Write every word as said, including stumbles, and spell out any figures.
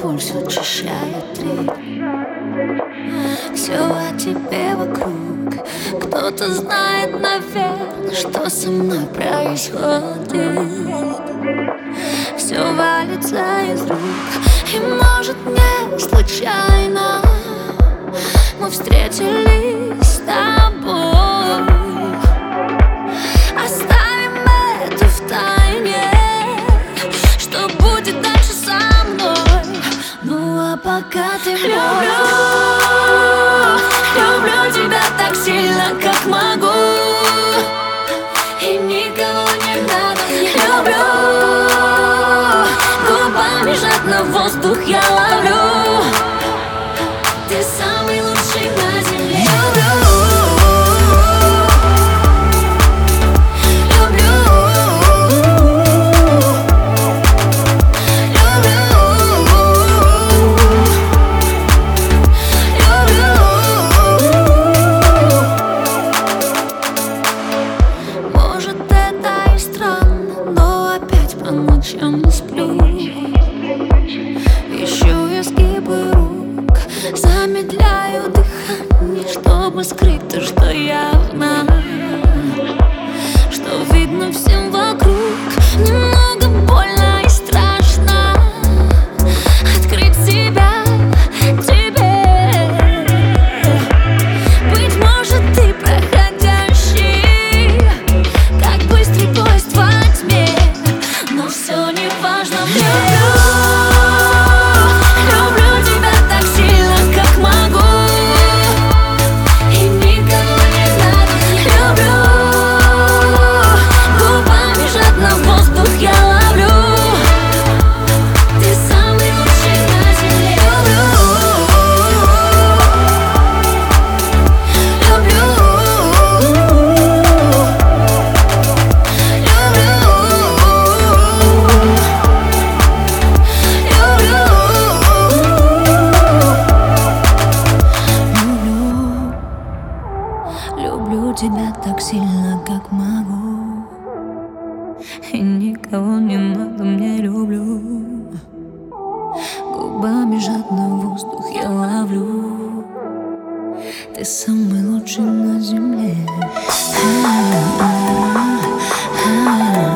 пульс учащает ритм. Все о тебе вокруг. Кто-то знает, наверное, что со мной происходит. Все валится из рук. И может не случайно мы встретились с тобой. Оставим это в тайне, что будет дальше со мной. Ну а пока ты мой. Люблю, люблю тебя так сильно, как могу. И никого не надо мне. Люблю, губами жадно воздух я ловлю. Ты самый лучший на земле. Я не сплю. Ищу изгибы рук, замедляю дыхание, чтобы скрыть то, что явно, что видно всем вокруг. Немного больно и страшно открыть себя тебе. Быть может, ты проходящий, как быстрый поезд во тьме. Но все не важно. Люблю, люблю тебя так сильно, как могу. И никого не надо. Люблю, губами жадно воздух я ловлю. Ты самый лучший на земле. Люблю тебя так сильно, как могу. И никого не надо мне. Люблю, губами жадно воздух я ловлю. Ты самый лучший на земле. А-а-а-а-а.